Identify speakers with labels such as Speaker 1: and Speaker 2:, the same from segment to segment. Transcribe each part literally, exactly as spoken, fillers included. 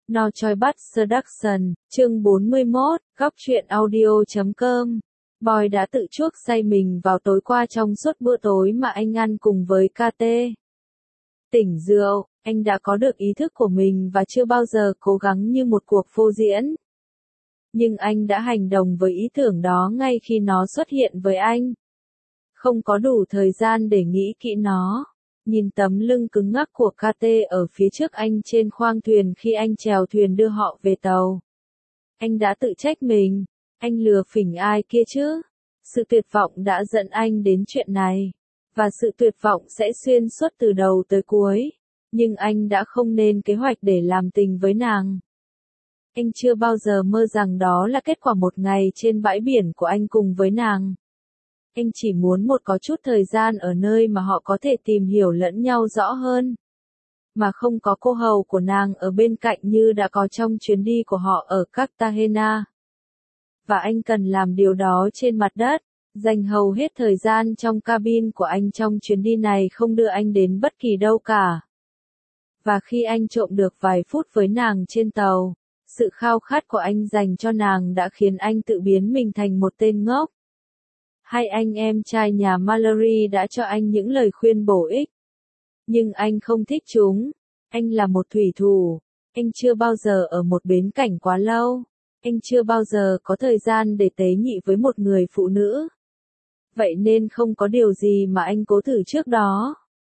Speaker 1: No Choi Bắt Seduction, chương bốn mươi mốt, góc truyện audio chấm com. Boy đã tự chuốc say mình vào tối qua trong suốt bữa tối mà anh ăn cùng với ca tê. Tỉnh rượu, anh đã có được ý thức của mình và chưa bao giờ cố gắng như một cuộc phô diễn. Nhưng anh đã hành động với ý tưởng đó ngay khi nó xuất hiện với anh. Không có đủ thời gian để nghĩ kỹ nó. Nhìn tấm lưng cứng ngắc của ca tê ở phía trước anh trên khoang thuyền khi anh chèo thuyền đưa họ về tàu. Anh đã tự trách mình. Anh lừa phỉnh ai kia chứ? Sự tuyệt vọng đã dẫn anh đến chuyện này. Và sự tuyệt vọng sẽ xuyên suốt từ đầu tới cuối. Nhưng anh đã không nên kế hoạch để làm tình với nàng. Anh chưa bao giờ mơ rằng đó là kết quả một ngày trên bãi biển của anh cùng với nàng. Anh chỉ muốn một có chút thời gian ở nơi mà họ có thể tìm hiểu lẫn nhau rõ hơn. Mà không có cô hầu của nàng ở bên cạnh như đã có trong chuyến đi của họ ở Cartagena. Và anh cần làm điều đó trên mặt đất. Dành hầu hết thời gian trong cabin của anh trong chuyến đi này không đưa anh đến bất kỳ đâu cả. Và khi anh trộm được vài phút với nàng trên tàu, sự khao khát của anh dành cho nàng đã khiến anh tự biến mình thành một tên ngốc. Hai anh em trai nhà Mallory đã cho anh những lời khuyên bổ ích. Nhưng anh không thích chúng. Anh là một thủy thủ. Anh chưa bao giờ ở một bến cảnh quá lâu. Anh chưa bao giờ có thời gian để tế nhị với một người phụ nữ. Vậy nên không có điều gì mà anh cố thử trước đó.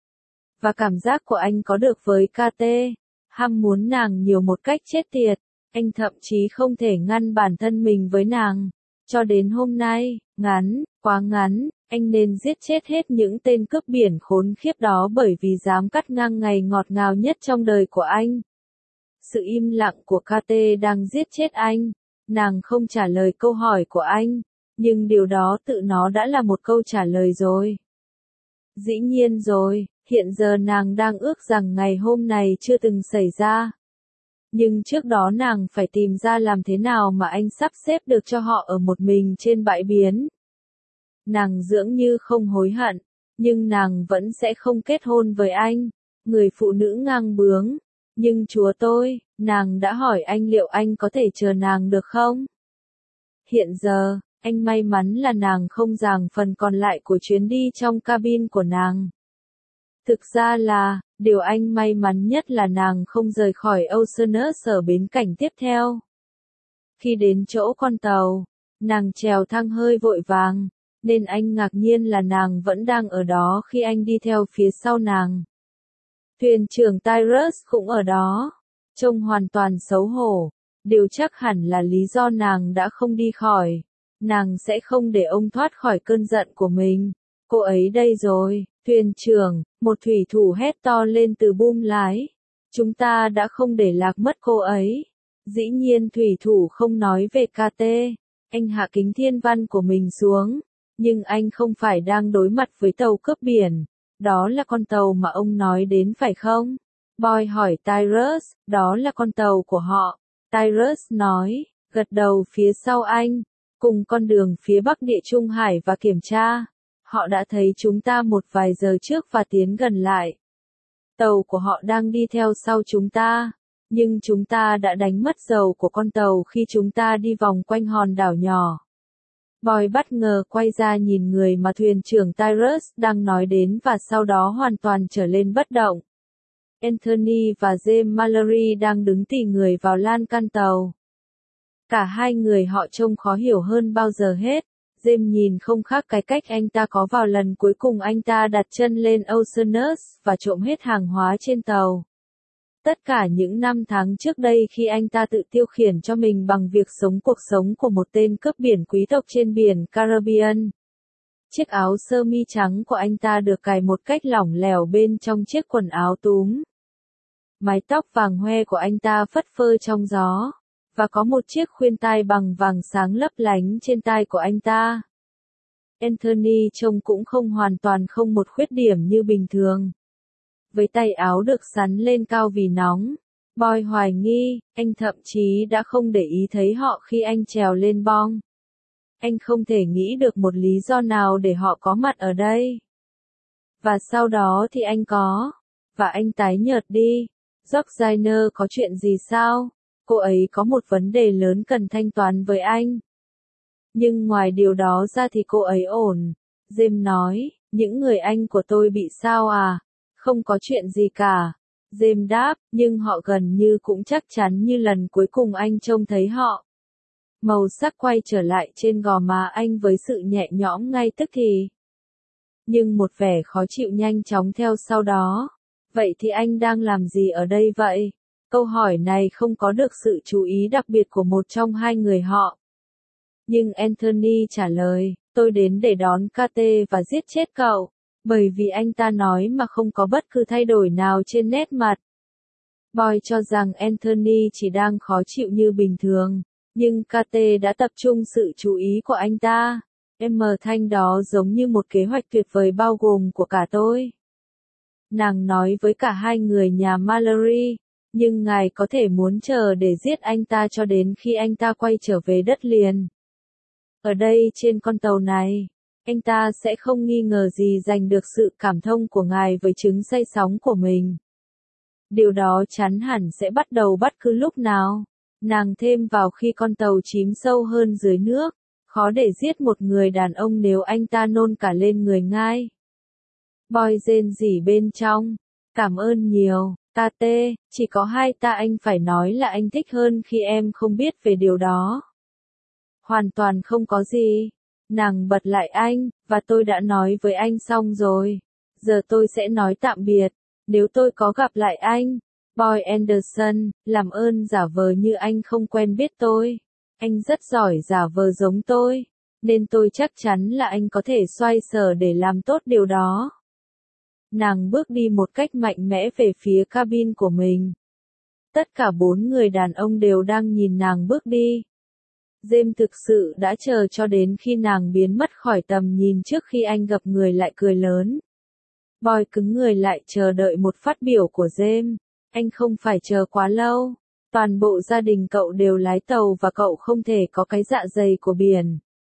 Speaker 1: Và cảm giác của anh có được với ca tê, ham muốn nàng nhiều một cách chết tiệt. Anh thậm chí không thể ngăn bản thân mình với nàng. Cho đến hôm nay, ngắn, quá ngắn, anh nên giết chết hết những tên cướp biển khốn khiếp đó bởi vì dám cắt ngang ngày ngọt ngào nhất trong đời của anh. Sự im lặng của ca tê đang giết chết anh. Nàng không trả lời câu hỏi của anh, nhưng điều đó tự nó đã là một câu trả lời rồi. Dĩ nhiên rồi, hiện giờ nàng đang ước rằng ngày hôm này chưa từng xảy ra. Nhưng trước đó nàng phải tìm ra làm thế nào mà anh sắp xếp được cho họ ở một mình trên bãi biển. Nàng dường như không hối hận, nhưng nàng vẫn sẽ không kết hôn với anh. Người phụ nữ ngang bướng. Nhưng chúa tôi, nàng đã hỏi anh liệu anh có thể chờ nàng được không? Hiện giờ, anh may mắn là nàng không giảng phần còn lại của chuyến đi trong cabin của nàng. Thực ra là, điều anh may mắn nhất là nàng không rời khỏi Oceanus ở bến cảnh tiếp theo. Khi đến chỗ con tàu, nàng trèo thang hơi vội vàng, nên anh ngạc nhiên là nàng vẫn đang ở đó khi anh đi theo phía sau nàng. Thuyền trưởng Tyrus cũng ở đó, trông hoàn toàn xấu hổ. Điều chắc hẳn là lý do nàng đã không đi khỏi. Nàng sẽ không để ông thoát khỏi cơn giận của mình. Cô ấy đây rồi, thuyền trưởng, một thủy thủ hét to lên từ buông lái. Chúng ta đã không để lạc mất cô ấy. Dĩ nhiên thủy thủ không nói về ca tê. Anh hạ kính thiên văn của mình xuống. Nhưng anh không phải đang đối mặt với tàu cướp biển. Đó là con tàu mà ông nói đến phải không? Boy hỏi Tyrus, đó là con tàu của họ. Tyrus nói, gật đầu phía sau anh, cùng con đường phía bắc địa Trung Hải và kiểm tra. Họ đã thấy chúng ta một vài giờ trước và tiến gần lại. Tàu của họ đang đi theo sau chúng ta, nhưng chúng ta đã đánh mất dầu của con tàu khi chúng ta đi vòng quanh hòn đảo nhỏ. Boy bất ngờ quay ra nhìn người mà thuyền trưởng Tyrus đang nói đến và sau đó hoàn toàn trở lên bất động. Anthony và James Mallory đang đứng tỉ người vào lan can tàu. Cả hai người họ trông khó hiểu hơn bao giờ hết. James nhìn không khác cái cách anh ta có vào lần cuối cùng anh ta đặt chân lên Oceanus và trộm hết hàng hóa trên tàu. Tất cả những năm tháng trước đây khi anh ta tự tiêu khiển cho mình bằng việc sống cuộc sống của một tên cướp biển quý tộc trên biển Caribbean. Chiếc áo sơ mi trắng của anh ta được cài một cách lỏng lẻo bên trong chiếc quần áo túm. Mái tóc vàng hoe của anh ta phất phơ trong gió, và có một chiếc khuyên tai bằng vàng sáng lấp lánh trên tai của anh ta. Anthony trông cũng không hoàn toàn không một khuyết điểm như bình thường. Với tay áo được sắn lên cao vì nóng, Boy hoài nghi, anh thậm chí đã không để ý thấy họ khi anh trèo lên bong. Anh không thể nghĩ được một lý do nào để họ có mặt ở đây. Và sau đó thì anh có. Và anh tái nhợt đi. Georgina có chuyện gì sao? cô ấy có một vấn đề lớn cần thanh toán với anh. Nhưng ngoài điều đó ra thì cô ấy ổn. James nói, những người anh của tôi bị sao à? Không có chuyện gì cả. James đáp, nhưng họ gần như cũng chắc chắn như lần cuối cùng anh trông thấy họ. Màu sắc quay trở lại trên gò má anh với sự nhẹ nhõm ngay tức thì. Nhưng một vẻ khó chịu nhanh chóng theo sau đó. Vậy thì anh đang làm gì ở đây vậy? Câu hỏi này không có được sự chú ý đặc biệt của một trong hai người họ. Nhưng Anthony trả lời, tôi đến để đón Kate và giết chết cậu. Bởi vì anh ta nói mà không có bất cứ thay đổi nào trên nét mặt. Boy cho rằng Anthony chỉ đang khó chịu như bình thường. Nhưng Kate đã tập trung sự chú ý của anh ta. Em thanh đó giống như một kế hoạch tuyệt vời bao gồm của cả tôi. Nàng nói với cả hai người nhà Mallory, nhưng ngài có thể muốn chờ để giết anh ta cho đến khi anh ta quay trở về đất liền. Ở đây trên con tàu này, anh ta sẽ không nghi ngờ gì giành được sự cảm thông của ngài với chứng say sóng của mình. Điều đó chắn hẳn sẽ bắt đầu bất cứ lúc nào. Nàng thêm vào khi con tàu chìm sâu hơn dưới nước, khó để giết một người đàn ông nếu anh ta nôn cả lên người ngay. Boy rên rỉ bên trong, cảm ơn nhiều, Tate, chỉ có hai ta anh phải nói là anh thích hơn khi em không biết về điều đó. Hoàn toàn không có gì. Nàng bật lại anh, và tôi đã nói với anh xong rồi. Giờ tôi sẽ nói tạm biệt, nếu tôi có gặp lại anh. Boy Anderson, làm ơn giả vờ như anh không quen biết tôi. Anh rất giỏi giả vờ giống tôi, nên tôi chắc chắn là anh có thể xoay sở để làm tốt điều đó. Nàng bước đi một cách mạnh mẽ về phía cabin của mình. Tất cả bốn người đàn ông đều đang nhìn nàng bước đi. James thực sự đã chờ cho đến khi nàng biến mất khỏi tầm nhìn trước khi anh gặp người lại cười lớn. Boy cứng người lại chờ đợi một phát biểu của James. Anh không phải chờ quá lâu. Toàn bộ gia đình cậu đều lái tàu và cậu không thể có cái dạ dày của biển.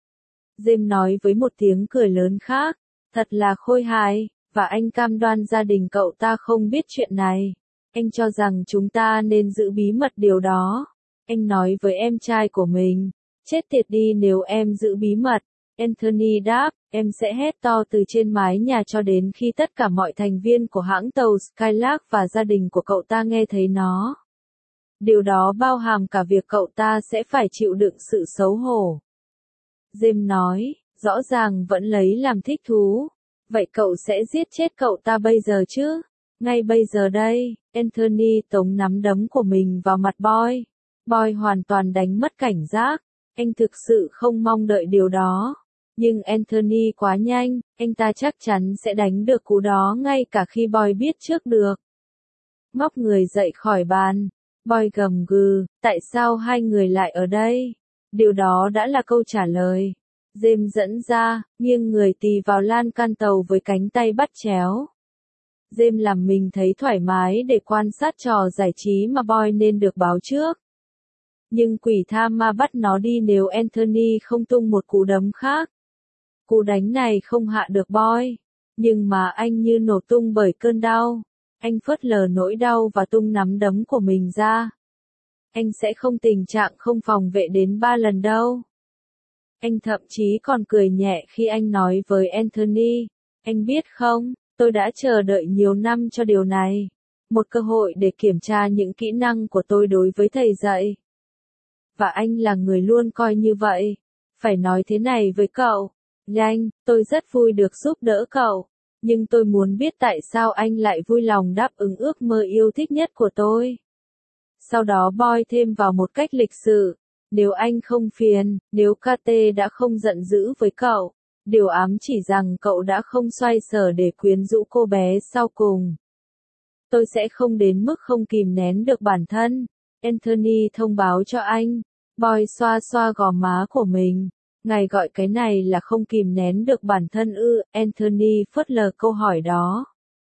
Speaker 1: James nói với một tiếng cười lớn khác. Thật là khôi hài, và anh cam đoan gia đình cậu ta không biết chuyện này. Anh cho rằng chúng ta nên giữ bí mật điều đó. Anh nói với em trai của mình. Chết tiệt đi nếu em giữ bí mật. Anthony đáp, em sẽ hét to từ trên mái nhà cho đến khi tất cả mọi thành viên của hãng tàu Skylark và gia đình của cậu ta nghe thấy nó. Điều đó bao hàm cả việc cậu ta sẽ phải chịu đựng sự xấu hổ. James nói, rõ ràng vẫn lấy làm thích thú. Vậy cậu sẽ giết chết cậu ta bây giờ chứ? Ngay bây giờ đây, Anthony tống nắm đấm của mình vào mặt Boy. Boy hoàn toàn đánh mất cảnh giác. Anh thực sự không mong đợi điều đó. Nhưng Anthony quá nhanh, anh ta chắc chắn sẽ đánh được cú đó ngay cả khi Boy biết trước được. Ngóc người dậy khỏi bàn. Boy gầm gừ, tại sao hai người lại ở đây? Điều đó đã là câu trả lời. James dẫn ra, nghiêng người tì vào lan can tàu với cánh tay bắt chéo. James làm mình thấy thoải mái để quan sát trò giải trí mà Boy nên được báo trước. Nhưng quỷ tha ma bắt nó đi nếu Anthony không tung một cú đấm khác. Cú đánh này không hạ được Boy, nhưng mà anh như nổ tung bởi cơn đau. Anh phớt lờ nỗi đau và tung nắm đấm của mình ra. Anh sẽ không tình trạng không phòng vệ đến ba lần đâu. Anh thậm chí còn cười nhẹ khi anh nói với Anthony, anh biết không, tôi đã chờ đợi nhiều năm cho điều này. Một cơ hội để kiểm tra những kỹ năng của tôi đối với thầy dạy. Và anh là người luôn coi như vậy. Phải nói thế này với cậu. Nhanh, tôi rất vui được giúp đỡ cậu. Nhưng tôi muốn biết tại sao anh lại vui lòng đáp ứng ước mơ yêu thích nhất của tôi. Sau đó Boy thêm vào một cách lịch sự. Nếu anh không phiền, nếu Kate đã không giận dữ với cậu, điều ám chỉ rằng cậu đã không xoay sở để quyến rũ cô bé sau cùng. Tôi sẽ không đến mức không kìm nén được bản thân. Anthony thông báo cho anh. Boy xoa xoa gò má của mình. Ngài gọi cái này là không kìm nén được bản thân ư? Anthony phớt lờ câu hỏi đó.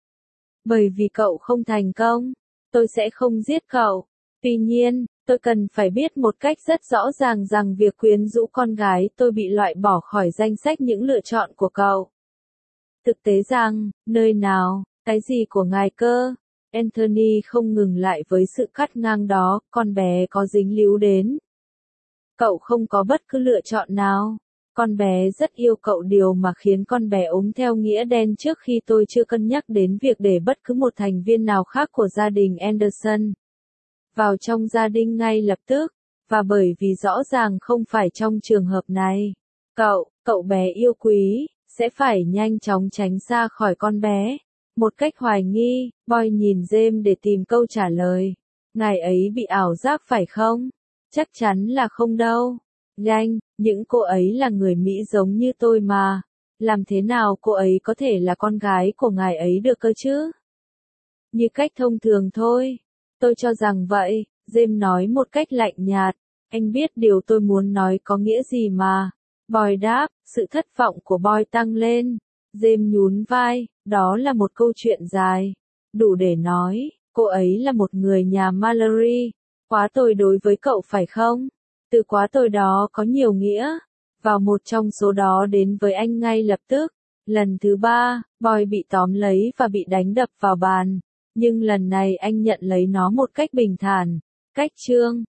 Speaker 1: Bởi vì cậu không thành công, tôi sẽ không giết cậu. Tuy nhiên, tôi cần phải biết một cách rất rõ ràng rằng việc quyến rũ con gái tôi bị loại bỏ khỏi danh sách những lựa chọn của cậu. Thực tế rằng, nơi nào, cái gì của ngài cơ? Anthony không ngừng lại với sự cắt ngang đó, con bé có dính líu đến. Cậu không có bất cứ lựa chọn nào. Con bé rất yêu cậu, điều mà khiến con bé ốm theo nghĩa đen trước khi tôi chưa cân nhắc đến việc để bất cứ một thành viên nào khác của gia đình Anderson vào trong gia đình ngay lập tức, và bởi vì rõ ràng không phải trong trường hợp này. Cậu, cậu bé yêu quý, sẽ phải nhanh chóng tránh xa khỏi con bé. Một cách hoài nghi, Boy nhìn James để tìm câu trả lời. Ngài ấy bị ảo giác phải không? Chắc chắn là không đâu. Ganh, những cô ấy là người Mỹ giống như tôi mà. Làm thế nào cô ấy có thể là con gái của ngài ấy được cơ chứ? Như cách thông thường thôi. Tôi cho rằng vậy, James nói một cách lạnh nhạt. Anh biết điều tôi muốn nói có nghĩa gì mà. Boy đáp, sự thất vọng của Boy tăng lên. James nhún vai, đó là một câu chuyện dài. Đủ để nói, cô ấy là một người nhà Mallory. Quá tồi đối với cậu phải không? Từ quá tồi đó có nhiều nghĩa. Vào một trong số đó đến với anh ngay lập tức. Lần thứ ba, Boy bị tóm lấy và bị đánh đập vào bàn. Nhưng lần này anh nhận lấy nó một cách bình thản. Cách chương